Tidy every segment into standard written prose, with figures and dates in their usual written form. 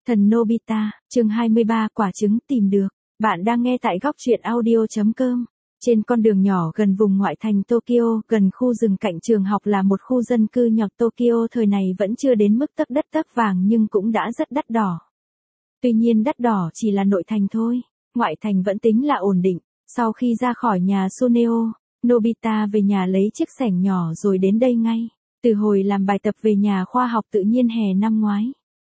Thần Nobita, chương 23, quả trứng tìm được. Bạn đang nghe tại góc truyện audio.com. Trên con đường nhỏ gần vùng ngoại thành Tokyo, gần khu rừng cạnh trường học là một khu dân cư nhỏ. Tokyo thời này vẫn chưa đến mức tấc đất tấc vàng nhưng cũng đã rất đắt đỏ. Tuy nhiên đắt đỏ chỉ là nội thành thôi, ngoại thành vẫn tính là ổn định. Sau khi ra khỏi nhà Suneo, Nobita về nhà lấy chiếc xẻng nhỏ rồi đến đây ngay. Từ hồi làm bài tập về nhà khoa học tự nhiên hè năm ngoái,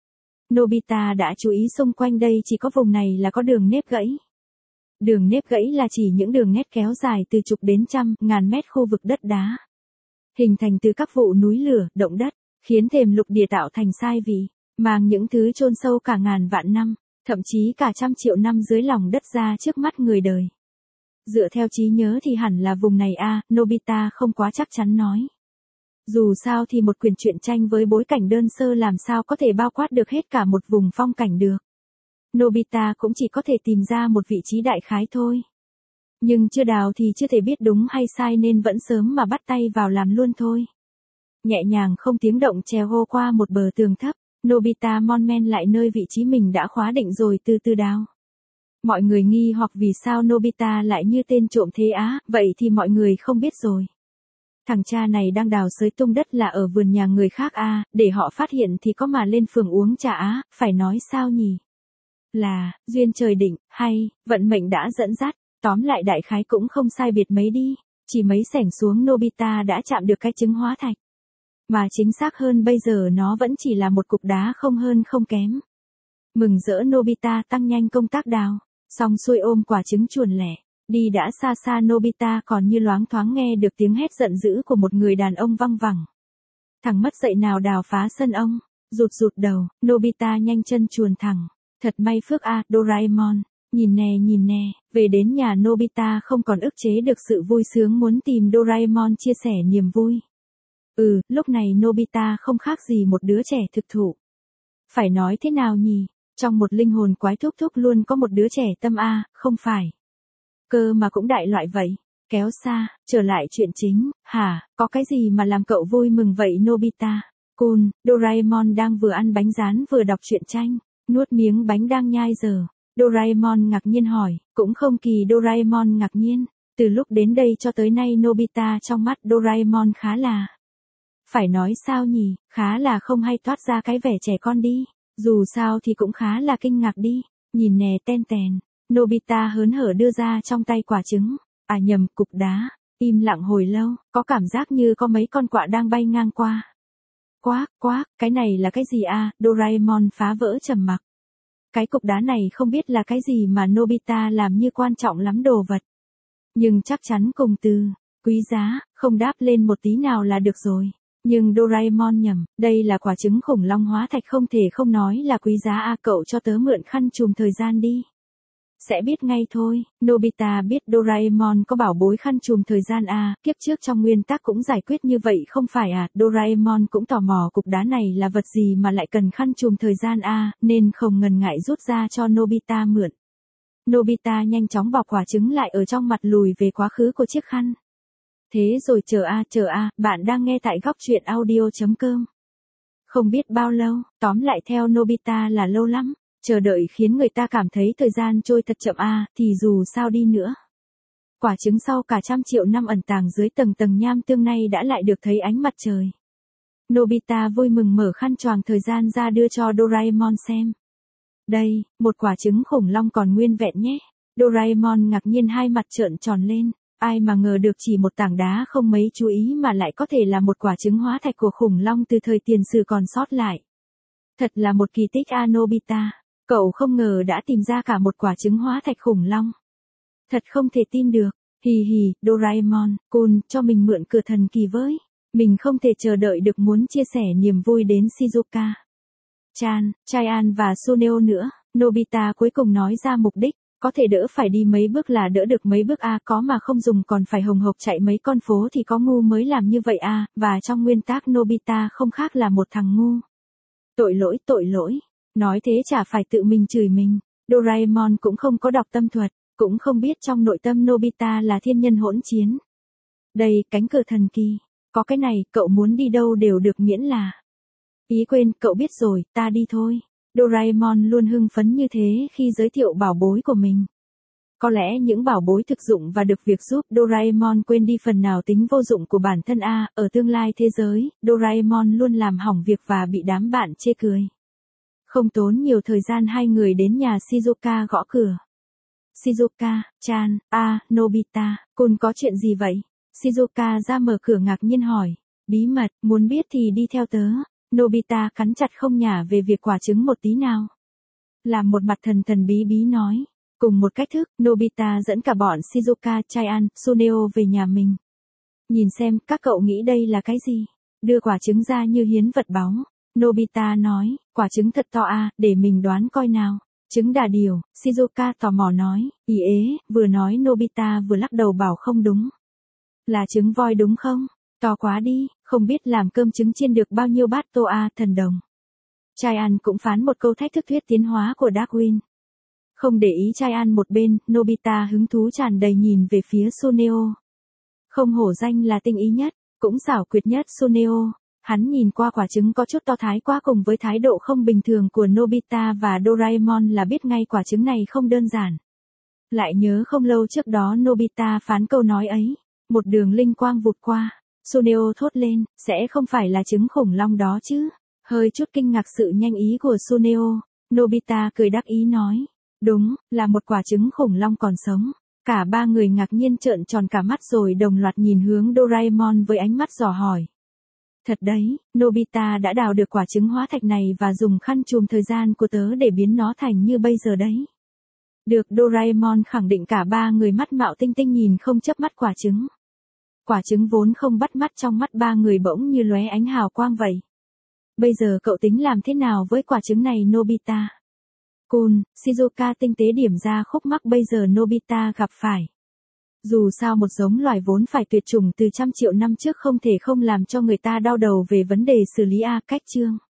Nobita đã chú ý xung quanh đây chỉ có vùng này là có đường nếp gãy. Đường nếp gãy là chỉ những đường nét kéo dài từ chục đến trăm, ngàn mét khu vực đất đá. Hình thành từ các vụ núi lửa, động đất, khiến thềm lục địa tạo thành sai vị, mang những thứ chôn sâu cả ngàn vạn năm, thậm chí cả trăm triệu năm dưới lòng đất ra trước mắt người đời. Dựa theo trí nhớ thì hẳn là vùng này Nobita không quá chắc chắn nói. Dù sao thì một quyển truyện tranh với bối cảnh đơn sơ làm sao có thể bao quát được hết cả một vùng phong cảnh được. Nobita cũng chỉ có thể tìm ra một vị trí đại khái thôi. Nhưng chưa đào thì chưa thể biết đúng hay sai nên vẫn sớm mà bắt tay vào làm luôn thôi. Nhẹ nhàng không tiếng động trèo hô qua một bờ tường thấp, Nobita mon men lại nơi vị trí mình đã khóa định rồi từ từ đào. Mọi người nghi hoặc vì sao Nobita lại như tên trộm thế vậy thì mọi người không biết rồi. Thằng cha này đang đào xới tung đất là ở vườn nhà người khác để họ phát hiện thì có mà lên phường uống trà phải nói sao nhỉ? Là, duyên trời định, hay, vận mệnh đã dẫn dắt, tóm lại đại khái cũng không sai biệt mấy đi, chỉ mấy xẻng xuống Nobita đã chạm được cái trứng hóa thạch. Mà chính xác hơn bây giờ nó vẫn chỉ là một cục đá không hơn không kém. Mừng rỡ Nobita tăng nhanh công tác đào, xong xuôi ôm quả trứng chuồn lẻ. Đi đã xa xa Nobita còn như loáng thoáng nghe được tiếng hét giận dữ của một người đàn ông văng vẳng. Thằng mất dạy nào đào phá sân ông, rụt đầu, Nobita nhanh chân chuồn thẳng. Thật may phước Doraemon, nhìn nè, về đến nhà Nobita không còn ức chế được sự vui sướng muốn tìm Doraemon chia sẻ niềm vui. Lúc này Nobita không khác gì một đứa trẻ thực thụ. Phải nói thế nào nhỉ, trong một linh hồn quái thúc luôn có một đứa trẻ tâm không phải. Cơ mà cũng đại loại vậy. Kéo xa, trở lại chuyện chính, có cái gì mà làm cậu vui mừng vậy Nobita? Kun, Doraemon đang vừa ăn bánh rán vừa đọc truyện tranh, nuốt miếng bánh đang nhai giờ. Doraemon ngạc nhiên hỏi, cũng không kỳ Doraemon ngạc nhiên, từ lúc đến đây cho tới nay Nobita trong mắt Doraemon khá là... Phải nói sao nhỉ, khá là không hay toát ra cái vẻ trẻ con đi, dù sao thì cũng khá là kinh ngạc đi, nhìn nè ten tèn. Nobita hớn hở đưa ra trong tay quả trứng, nhầm, cục đá, im lặng hồi lâu, có cảm giác như có mấy con quạ đang bay ngang qua. Quác, cái này là cái gì Doraemon phá vỡ trầm mặc. Cái cục đá này không biết là cái gì mà Nobita làm như quan trọng lắm đồ vật. Nhưng chắc chắn cùng từ, quý giá, không đáp lên một tí nào là được rồi. Nhưng Doraemon nhầm, đây là quả trứng khủng long hóa thạch không thể không nói là quý giá cậu cho tớ mượn khăn trùm thời gian đi. Sẽ biết ngay thôi, Nobita biết Doraemon có bảo bối khăn trùm thời gian kiếp trước trong nguyên tắc cũng giải quyết như vậy không phải Doraemon cũng tò mò cục đá này là vật gì mà lại cần khăn trùm thời gian nên không ngần ngại rút ra cho Nobita mượn. Nobita nhanh chóng bọc quả trứng lại ở trong mặt lùi về quá khứ của chiếc khăn. Thế rồi chờ bạn đang nghe tại góc truyện audio.com. Không biết bao lâu, tóm lại theo Nobita là lâu lắm. Chờ đợi khiến người ta cảm thấy thời gian trôi thật chậm thì dù sao đi nữa. Quả trứng sau cả trăm triệu năm ẩn tàng dưới tầng nham tương nay đã lại được thấy ánh mặt trời. Nobita vui mừng mở khăn choàng thời gian ra đưa cho Doraemon xem. Đây, một quả trứng khủng long còn nguyên vẹn nhé. Doraemon ngạc nhiên hai mặt trợn tròn lên, ai mà ngờ được chỉ một tảng đá không mấy chú ý mà lại có thể là một quả trứng hóa thạch của khủng long từ thời tiền sử còn sót lại. Thật là một kỳ tích Nobita. Cậu không ngờ đã tìm ra cả một quả trứng hóa thạch khủng long. Thật không thể tin được. Hì, Doraemon, Kun, cho mình mượn cửa thần kỳ với. Mình không thể chờ đợi được muốn chia sẻ niềm vui đến Shizuka Chan, Chaian và Suneo nữa. Nobita cuối cùng nói ra mục đích, có thể đỡ phải đi mấy bước là đỡ được mấy bước có mà không dùng còn phải hồng hộc chạy mấy con phố thì có ngu mới làm như vậy và trong nguyên tắc Nobita không khác là một thằng ngu. Tội lỗi. Nói thế chả phải tự mình chửi mình. Doraemon cũng không có đọc tâm thuật, cũng không biết trong nội tâm Nobita là thiên nhân hỗn chiến. Đây, cánh cửa thần kỳ. Có cái này, cậu muốn đi đâu đều được miễn là. Ý quên, cậu biết rồi, ta đi thôi. Doraemon luôn hưng phấn như thế khi giới thiệu bảo bối của mình. Có lẽ những bảo bối thực dụng và được việc giúp Doraemon quên đi phần nào tính vô dụng của bản thân ở tương lai thế giới, Doraemon luôn làm hỏng việc và bị đám bạn chê cười. Không tốn nhiều thời gian hai người đến nhà Shizuka gõ cửa. Shizuka-chan, Nobita-kun có chuyện gì vậy? Shizuka ra mở cửa ngạc nhiên hỏi. Bí mật, muốn biết thì đi theo tớ. Nobita cắn chặt không nhả về việc quả trứng một tí nào. Làm một mặt thần thần bí bí nói. Cùng một cách thức, Nobita dẫn cả bọn Shizuka, Chaian, Suneo về nhà mình. Nhìn xem, các cậu nghĩ đây là cái gì? Đưa quả trứng ra như hiến vật báu. Nobita nói, quả trứng thật to để mình đoán coi nào. Trứng đà điểu, Shizuka tò mò nói, ý ế, vừa nói Nobita vừa lắc đầu bảo không đúng. Là trứng voi đúng không? To quá đi, không biết làm cơm trứng chiên được bao nhiêu bát tô thần đồng. Chaian cũng phán một câu thách thức thuyết tiến hóa của Darwin. Không để ý Chaian một bên, Nobita hứng thú tràn đầy nhìn về phía Suneo. Không hổ danh là tinh ý nhất, cũng xảo quyệt nhất Suneo. Hắn nhìn qua quả trứng có chút to thái quá cùng với thái độ không bình thường của Nobita và Doraemon là biết ngay quả trứng này không đơn giản. Lại nhớ không lâu trước đó Nobita phán câu nói ấy. Một đường linh quang vụt qua. Suneo thốt lên, sẽ không phải là trứng khủng long đó chứ. Hơi chút kinh ngạc sự nhanh ý của Suneo. Nobita cười đắc ý nói. Đúng, là một quả trứng khủng long còn sống. Cả ba người ngạc nhiên trợn tròn cả mắt rồi đồng loạt nhìn hướng Doraemon với ánh mắt dò hỏi. Thật đấy, Nobita đã đào được quả trứng hóa thạch này và dùng khăn chùm thời gian của tớ để biến nó thành như bây giờ đấy. Được Doraemon khẳng định cả ba người mắt mạo tinh tinh nhìn không chớp mắt quả trứng. Quả trứng vốn không bắt mắt trong mắt ba người bỗng như lóe ánh hào quang vậy. Bây giờ cậu tính làm thế nào với quả trứng này Nobita? Kun, Shizuka tinh tế điểm ra khúc mắc bây giờ Nobita gặp phải. Dù sao một giống loài vốn phải tuyệt chủng từ trăm triệu năm trước không thể không làm cho người ta đau đầu về vấn đề xử lý cách chương.